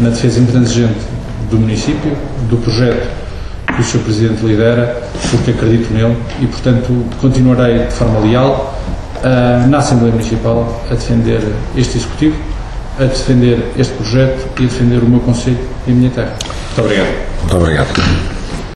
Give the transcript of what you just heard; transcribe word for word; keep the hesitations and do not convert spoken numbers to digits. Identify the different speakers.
Speaker 1: na defesa intransigente do município, do projeto que o senhor Presidente lidera, porque acredito nele e, portanto, continuarei de forma leal uh, na Assembleia Municipal a defender este Executivo, a defender este projeto e a defender o meu concelho e a minha terra. Muito obrigado.
Speaker 2: Muito obrigado.